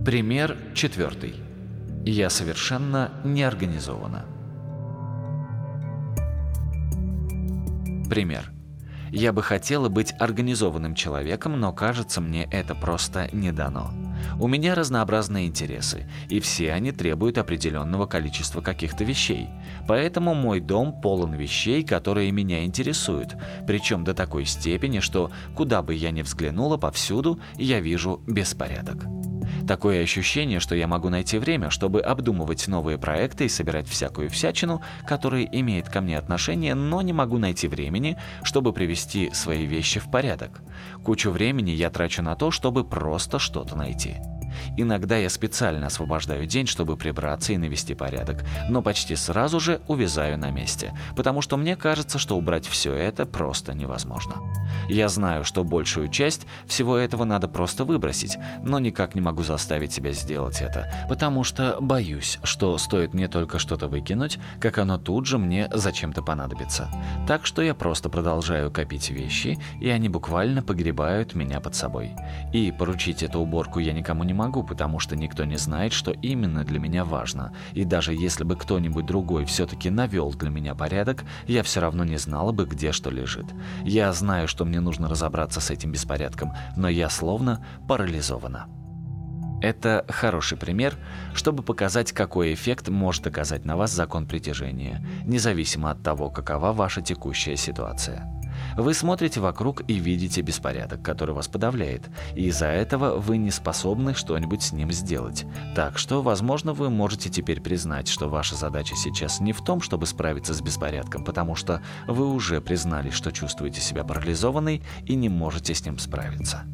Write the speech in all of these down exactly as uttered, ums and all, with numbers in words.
Пример четвертый. Я совершенно неорганизована. Пример. Я бы хотела быть организованным человеком, но кажется, мне это просто не дано. У меня разнообразные интересы, и все они требуют определенного количества каких-то вещей. Поэтому мой дом полон вещей, которые меня интересуют, причем до такой степени, что куда бы я ни взглянула, повсюду я вижу беспорядок. Такое ощущение, что я могу найти время, чтобы обдумывать новые проекты и собирать всякую всячину, которая имеет ко мне отношение, но не могу найти времени, чтобы привести свои вещи в порядок. Кучу времени я трачу на то, чтобы просто что-то найти. Иногда я специально освобождаю день, чтобы прибраться и навести порядок, но почти сразу же увязаю на месте, потому что мне кажется, что убрать все это просто невозможно. Я знаю, что большую часть всего этого надо просто выбросить, но никак не могу заставить себя сделать это, потому что боюсь, что стоит мне только что-то выкинуть, как оно тут же мне зачем-то понадобится. Так что я просто продолжаю копить вещи, и они буквально погребают меня под собой. И поручить эту уборку я никому не могу, потому что никто не знает, что именно для меня важно. И даже если бы кто-нибудь другой все-таки навел для меня порядок, я все равно не знала бы, где что лежит. Я знаю, что мне нужно разобраться с этим беспорядком, но я словно парализована. Это хороший пример, чтобы показать, какой эффект может оказать на вас закон притяжения, независимо от того, какова ваша текущая ситуация. Вы смотрите вокруг и видите беспорядок, который вас подавляет, и из-за этого вы не способны что-нибудь с ним сделать. Так что, возможно, вы можете теперь признать, что ваша задача сейчас не в том, чтобы справиться с беспорядком, потому что вы уже признали, что чувствуете себя парализованной и не можете с ним справиться.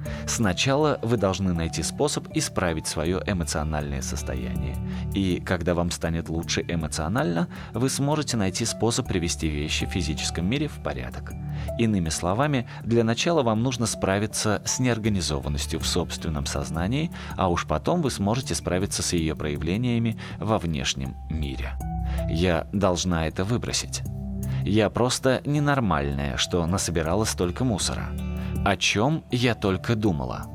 Сначала вы должны найти способ исправить свое эмоциональное состояние. И когда вам станет лучше эмоционально, вы сможете найти способ привести вещи в физическом мире в порядок. Иными словами, для начала вам нужно справиться с неорганизованностью в собственном сознании, а уж потом вы сможете справиться с ее проявлениями во внешнем мире. Я должна это выбросить. Я просто ненормальная, что насобирала столько мусора. О чем я только думала.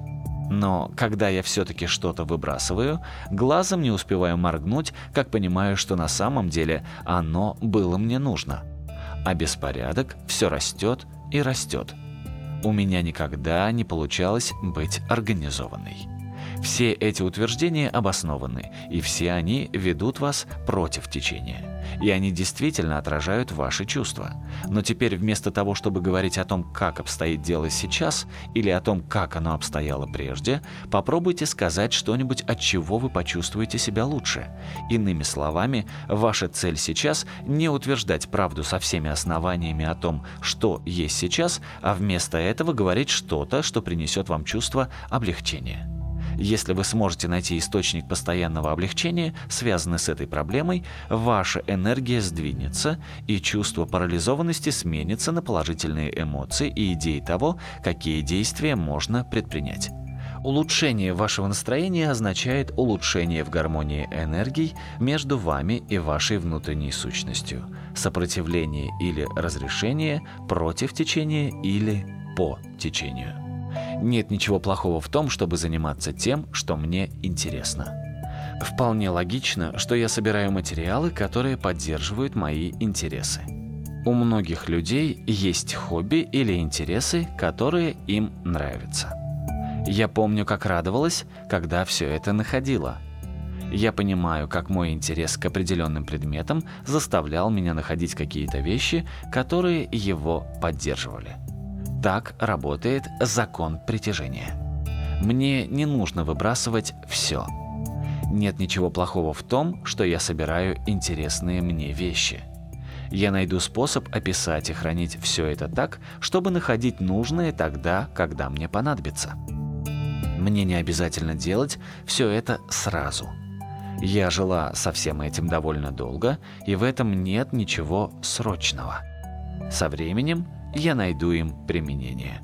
Но когда я все-таки что-то выбрасываю, глазом не успеваю моргнуть, как понимаю, что на самом деле оно было мне нужно. А беспорядок все растет и растет. У меня никогда не получалось быть организованной. Все эти утверждения обоснованы, и все они ведут вас против течения. И они действительно отражают ваши чувства. Но теперь вместо того, чтобы говорить о том, как обстоит дело сейчас, или о том, как оно обстояло прежде, попробуйте сказать что-нибудь, от чего вы почувствуете себя лучше. Иными словами, ваша цель сейчас не утверждать правду со всеми основаниями о том, что есть сейчас, а вместо этого говорить что-то, что принесет вам чувство облегчения. Если вы сможете найти источник постоянного облегчения, связанный с этой проблемой, ваша энергия сдвинется, и чувство парализованности сменится на положительные эмоции и идеи того, какие действия можно предпринять. Улучшение вашего настроения означает улучшение в гармонии энергий между вами и вашей внутренней сущностью, сопротивление или разрешение против течения или по течению. Нет ничего плохого в том, чтобы заниматься тем, что мне интересно. Вполне логично, что я собираю материалы, которые поддерживают мои интересы. У многих людей есть хобби или интересы, которые им нравятся. Я помню, как радовалась, когда все это находила. Я понимаю, как мой интерес к определенным предметам заставлял меня находить какие-то вещи, которые его поддерживали. Так работает закон притяжения. Мне не нужно выбрасывать все. Нет ничего плохого в том, что я собираю интересные мне вещи. Я найду способ описать и хранить все это так, чтобы находить нужное тогда, когда мне понадобится. Мне не обязательно делать все это сразу. Я жила со всем этим довольно долго, и в этом нет ничего срочного. Со временем я найду им применение.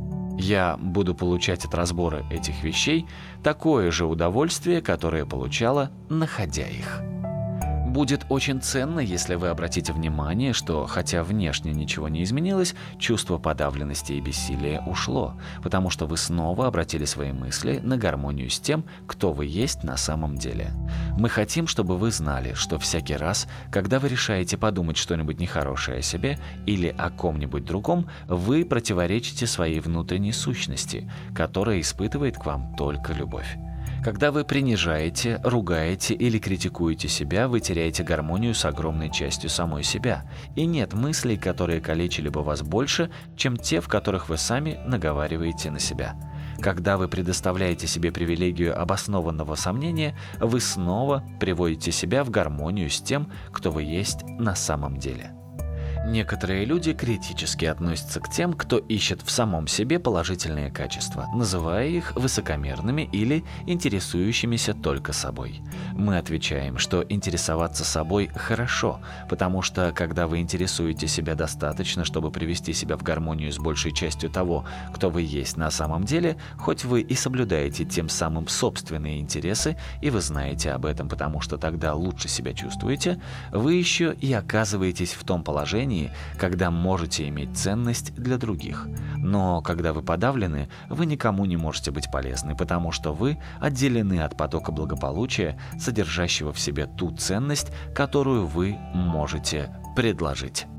Я буду получать от разбора этих вещей такое же удовольствие, которое получала, находя их. Будет очень ценно, если вы обратите внимание, что, хотя внешне ничего не изменилось, чувство подавленности и бессилия ушло, потому что вы снова обратили свои мысли на гармонию с тем, кто вы есть на самом деле. Мы хотим, чтобы вы знали, что всякий раз, когда вы решаете подумать что-нибудь нехорошее о себе или о ком-нибудь другом, вы противоречите своей внутренней сущности, которая испытывает к вам только любовь. Когда вы принижаете, ругаете или критикуете себя, вы теряете гармонию с огромной частью самой себя. И нет мыслей, которые калечили бы вас больше, чем те, в которых вы сами наговариваете на себя. Когда вы предоставляете себе привилегию обоснованного сомнения, вы снова приводите себя в гармонию с тем, кто вы есть на самом деле. Некоторые люди критически относятся к тем, кто ищет в самом себе положительные качества, называя их высокомерными или интересующимися только собой. Мы отвечаем, что интересоваться собой хорошо, потому что, когда вы интересуете себя достаточно, чтобы привести себя в гармонию с большей частью того, кто вы есть на самом деле, хоть вы и соблюдаете тем самым собственные интересы, и вы знаете об этом, потому что тогда лучше себя чувствуете, вы еще и оказываетесь в том положении, когда можете иметь ценность для других. Но когда вы подавлены, вы никому не можете быть полезны, потому что вы отделены от потока благополучия, содержащего в себе ту ценность, которую вы можете предложить.